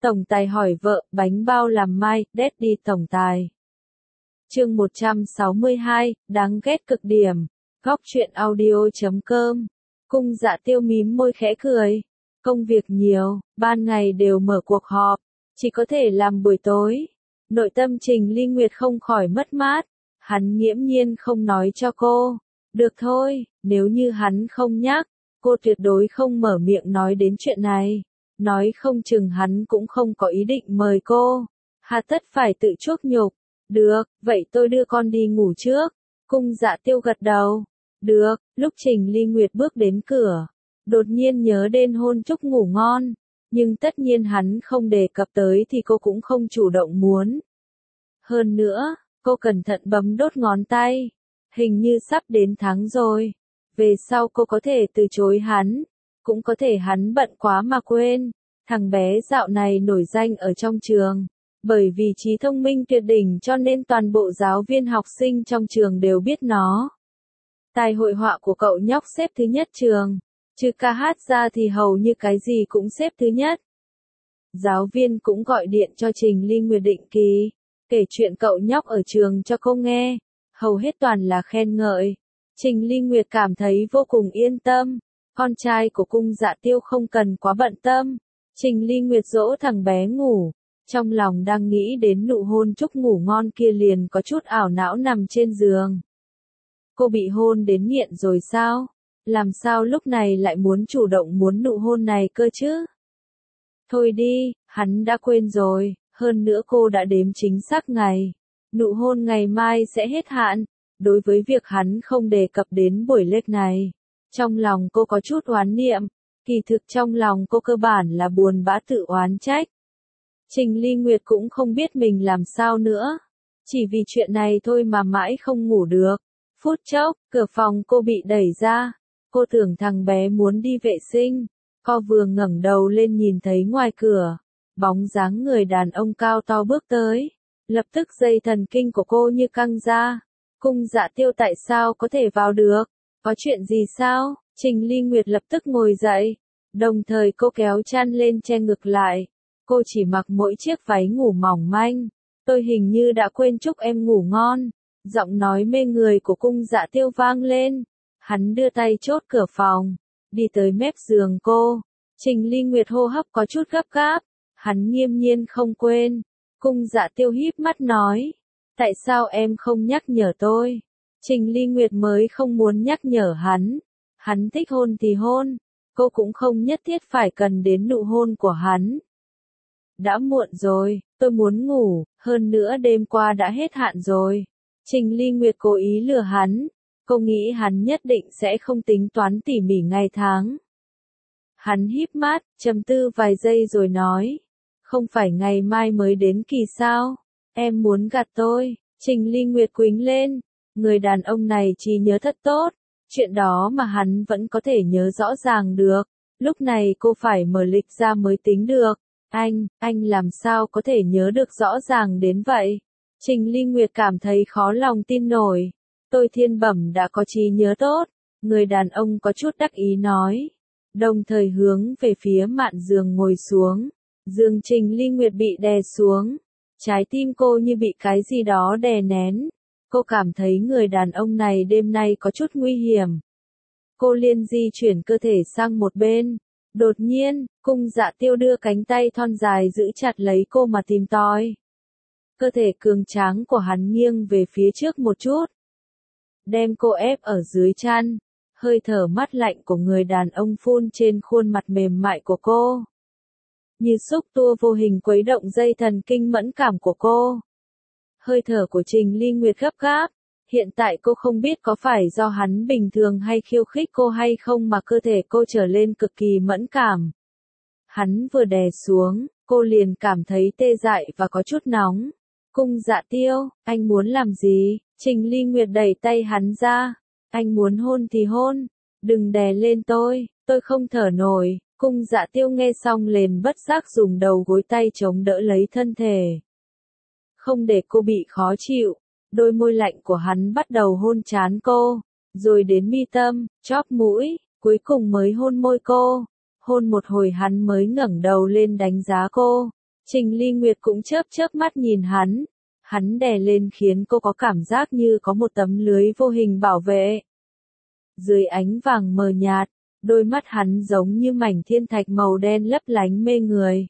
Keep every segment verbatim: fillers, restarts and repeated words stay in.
Tổng tài hỏi vợ, bánh bao làm mai, Daddy tổng tài. Chương một trăm sáu mươi hai, đáng ghét cực điểm. Góc truyện audio chấm com. Cung Dạ Tiêu mím môi khẽ cười. Công việc nhiều, ban ngày đều mở cuộc họp, chỉ có thể làm buổi tối. Nội tâm Trình Ly Nguyệt không khỏi mất mát. Hắn nghiễm nhiên không nói cho cô. Được thôi, nếu như hắn không nhắc, cô tuyệt đối không mở miệng nói đến chuyện này. Nói không chừng hắn cũng không có ý định mời cô. Hà tất phải tự chuốc nhục. Được, vậy tôi đưa con đi ngủ trước. Cung Dạ Tiêu gật đầu. Được, lúc Trình Ly Nguyệt bước đến cửa, đột nhiên nhớ đến hôn chúc ngủ ngon. Nhưng tất nhiên hắn không đề cập tới thì cô cũng không chủ động muốn. Hơn nữa, cô cẩn thận bấm đốt ngón tay. Hình như sắp đến tháng rồi. Về sau cô có thể từ chối hắn. Cũng có thể hắn bận quá mà quên. Thằng bé dạo này nổi danh ở trong trường. Bởi vì trí thông minh tuyệt đỉnh cho nên toàn bộ giáo viên học sinh trong trường đều biết nó. Tài hội họa của cậu nhóc xếp thứ nhất trường. Trừ ca hát ra thì hầu như cái gì cũng xếp thứ nhất. Giáo viên cũng gọi điện cho Trình Ly Nguyệt định kỳ. Kể chuyện cậu nhóc ở trường cho cô nghe. Hầu hết toàn là khen ngợi. Trình Ly Nguyệt cảm thấy vô cùng yên tâm. Con trai của Cung Dạ Tiêu không cần quá bận tâm. Trình Ly Nguyệt dỗ thằng bé ngủ. Trong lòng đang nghĩ đến nụ hôn chúc ngủ ngon kia liền có chút ảo não nằm trên giường. Cô bị hôn đến nghiện rồi sao? Làm sao lúc này lại muốn chủ động muốn nụ hôn này cơ chứ? Thôi đi, hắn đã quên rồi, hơn nữa cô đã đếm chính xác ngày. Nụ hôn ngày mai sẽ hết hạn. Đối với việc hắn không đề cập đến buổi lễ này, trong lòng cô có chút oán niệm. Kỳ thực trong lòng cô cơ bản là buồn bã tự oán trách. Trình Ly Nguyệt cũng không biết mình làm sao nữa. Chỉ vì chuyện này thôi mà mãi không ngủ được. Phút chốc, cửa phòng cô bị đẩy ra. Cô tưởng thằng bé muốn đi vệ sinh. Cô vừa ngẩng đầu lên nhìn thấy ngoài cửa. Bóng dáng người đàn ông cao to bước tới. Lập tức dây thần kinh của cô như căng ra. Cung Dạ Tiêu tại sao có thể vào được? Có chuyện gì sao? Trình Ly Nguyệt lập tức ngồi dậy. Đồng thời cô kéo chăn lên che ngực lại. Cô chỉ mặc mỗi chiếc váy ngủ mỏng manh. Tôi hình như đã quên chúc em ngủ ngon. Giọng nói mê người của Cung Dạ Tiêu vang lên. Hắn đưa tay chốt cửa phòng. Đi tới mép giường cô. Trình Ly Nguyệt hô hấp có chút gấp gáp. Hắn nghiêm nhiên không quên. Cung Dạ Tiêu híp mắt nói. Tại sao em không nhắc nhở tôi? Trình Ly Nguyệt mới không muốn nhắc nhở hắn. Hắn thích hôn thì hôn. Cô cũng không nhất thiết phải cần đến nụ hôn của hắn. Đã muộn rồi, tôi muốn ngủ, hơn nữa đêm qua đã hết hạn rồi. Trình Ly Nguyệt cố ý lừa hắn. Cô nghĩ hắn nhất định sẽ không tính toán tỉ mỉ ngày tháng. Hắn híp mắt, trầm tư vài giây rồi nói. Không phải ngày mai mới đến kỳ sao? Em muốn gạt tôi. Trình Ly Nguyệt quýnh lên. Người đàn ông này trí nhớ thật tốt. Chuyện đó mà hắn vẫn có thể nhớ rõ ràng được. Lúc này cô phải mở lịch ra mới tính được. Anh, anh làm sao có thể nhớ được rõ ràng đến vậy? Trình Ly Nguyệt cảm thấy khó lòng tin nổi. Tôi thiên bẩm đã có trí nhớ tốt. Người đàn ông có chút đắc ý nói. Đồng thời hướng về phía mạn giường ngồi xuống. Giường Trình Ly Nguyệt bị đè xuống. Trái tim cô như bị cái gì đó đè nén. Cô cảm thấy người đàn ông này đêm nay có chút nguy hiểm. Cô liên di chuyển cơ thể sang một bên. Đột nhiên, Cung Dạ Tiêu đưa cánh tay thon dài giữ chặt lấy cô mà tìm tòi. Cơ thể cường tráng của hắn nghiêng về phía trước một chút. Đem cô ép ở dưới chăn. Hơi thở mát lạnh của người đàn ông phun trên khuôn mặt mềm mại của cô. Như xúc tua vô hình quấy động dây thần kinh mẫn cảm của cô. Hơi thở của Trình Ly Nguyệt gấp gáp. Hiện tại cô không biết có phải do hắn bình thường hay khiêu khích cô hay không mà cơ thể cô trở lên cực kỳ mẫn cảm. Hắn vừa đè xuống, cô liền cảm thấy tê dại và có chút nóng. Cung Dạ Tiêu, anh muốn làm gì? Trình Ly Nguyệt đẩy tay hắn ra. Anh muốn hôn thì hôn. Đừng đè lên tôi, tôi không thở nổi. Cung Dạ Tiêu nghe xong liền bất giác dùng đầu gối tay chống đỡ lấy thân thể. Không để cô bị khó chịu. Đôi môi lạnh của hắn bắt đầu hôn trán cô, rồi đến mi tâm, chóp mũi, cuối cùng mới hôn môi cô. Hôn một hồi hắn mới ngẩng đầu lên đánh giá cô. Trình Ly Nguyệt cũng chớp chớp mắt nhìn hắn. Hắn đè lên khiến cô có cảm giác như có một tấm lưới vô hình bảo vệ. Dưới ánh vàng mờ nhạt, đôi mắt hắn giống như mảnh thiên thạch màu đen lấp lánh mê người.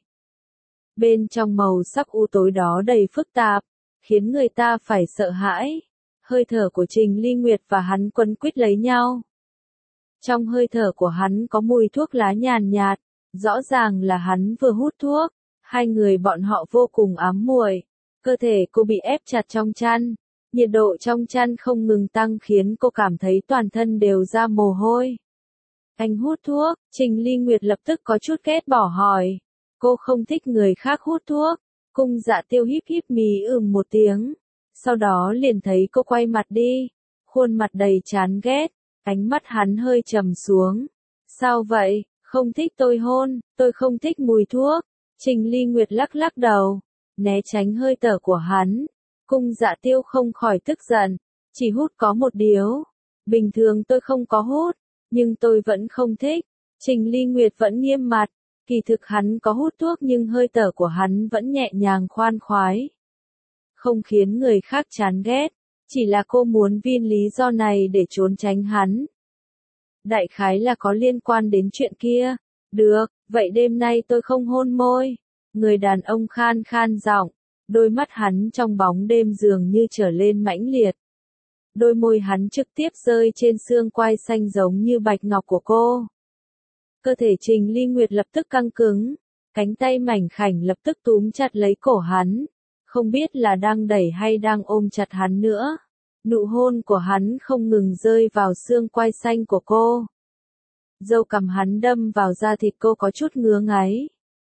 Bên trong màu sắc u tối đó đầy phức tạp, khiến người ta phải sợ hãi. Hơi thở của Trình Ly Nguyệt và hắn quấn quýt lấy nhau. Trong hơi thở của hắn có mùi thuốc lá nhàn nhạt, rõ ràng là hắn vừa hút thuốc. Hai người bọn họ vô cùng ám muội. Cơ thể cô bị ép chặt trong chăn. Nhiệt độ trong chăn không ngừng tăng khiến cô cảm thấy toàn thân đều ra mồ hôi. Anh hút thuốc, Trình Ly Nguyệt lập tức có chút ghét bỏ hỏi. Cô không thích người khác hút thuốc. Cung Dạ Tiêu híp híp mí ừm một tiếng. Sau đó liền thấy cô quay mặt đi. Khuôn mặt đầy chán ghét. Ánh mắt hắn hơi trầm xuống. Sao vậy, không thích tôi hôn, tôi không thích mùi thuốc. Trình Ly Nguyệt lắc lắc đầu. Né tránh hơi thở của hắn. Cung Dạ Tiêu không khỏi tức giận. Chỉ hút có một điếu. Bình thường tôi không có hút. Nhưng tôi vẫn không thích. Trình Ly Nguyệt vẫn nghiêm mặt. Kỳ thực hắn có hút thuốc nhưng hơi thở của hắn vẫn nhẹ nhàng khoan khoái. Không khiến người khác chán ghét. Chỉ là cô muốn vì lý do này để trốn tránh hắn. Đại khái là có liên quan đến chuyện kia. Được, vậy đêm nay tôi không hôn môi. Người đàn ông khan khan giọng. Đôi mắt hắn trong bóng đêm dường như trở lên mãnh liệt. Đôi môi hắn trực tiếp rơi trên xương quai xanh giống như bạch ngọc của cô. Cơ thể Trình Ly Nguyệt lập tức căng cứng. Cánh tay mảnh khảnh lập tức túm chặt lấy cổ hắn. Không biết là đang đẩy hay đang ôm chặt hắn nữa. Nụ hôn của hắn không ngừng rơi vào xương quai xanh của cô. Dâu cằm hắn đâm vào da thịt cô có chút ngứa ngáy.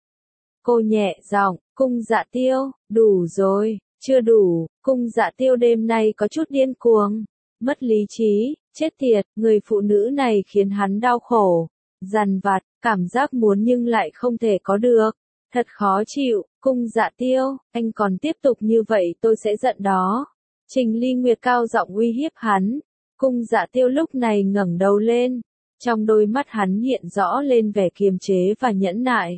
Cô nhẹ giọng, Cung Dạ Tiêu, đủ rồi, chưa đủ. Cung Dạ Tiêu đêm nay có chút điên cuồng, mất lý trí, chết tiệt, người phụ nữ này khiến hắn đau khổ, dằn vặt, cảm giác muốn nhưng lại không thể có được, thật khó chịu. Cung Dạ Tiêu, anh còn tiếp tục như vậy tôi sẽ giận đó. Trình Ly Nguyệt cao giọng uy hiếp hắn. Cung Dạ Tiêu lúc này ngẩng đầu lên, trong đôi mắt hắn hiện rõ lên vẻ kiềm chế và nhẫn nại.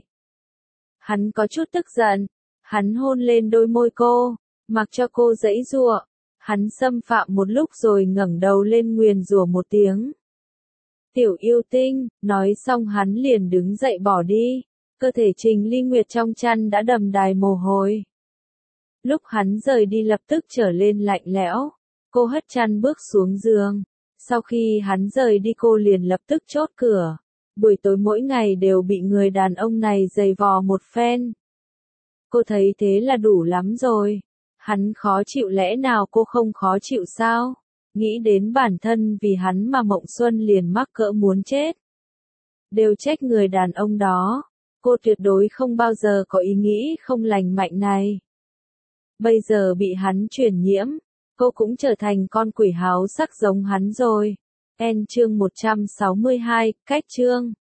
Hắn có chút tức giận, hắn hôn lên đôi môi cô, mặc cho cô giãy giụa. Hắn xâm phạm một lúc rồi ngẩng đầu lên nguyền rủa một tiếng. Tiểu yêu tinh, nói xong hắn liền đứng dậy bỏ đi. Cơ thể Trình Ly Nguyệt trong chăn đã đầm đìa mồ hôi. Lúc hắn rời đi lập tức trở lên lạnh lẽo. Cô hất chăn bước xuống giường. Sau khi hắn rời đi cô liền lập tức chốt cửa. Buổi tối mỗi ngày đều bị người đàn ông này giày vò một phen. Cô thấy thế là đủ lắm rồi. Hắn khó chịu lẽ nào cô không khó chịu sao? Nghĩ đến bản thân vì hắn mà Mộng Xuân liền mắc cỡ muốn chết. Đều trách người đàn ông đó. Cô tuyệt đối không bao giờ có ý nghĩ không lành mạnh này. Bây giờ bị hắn truyền nhiễm, cô cũng trở thành con quỷ háo sắc giống hắn rồi. En chương một trăm sáu mươi hai, cách chương.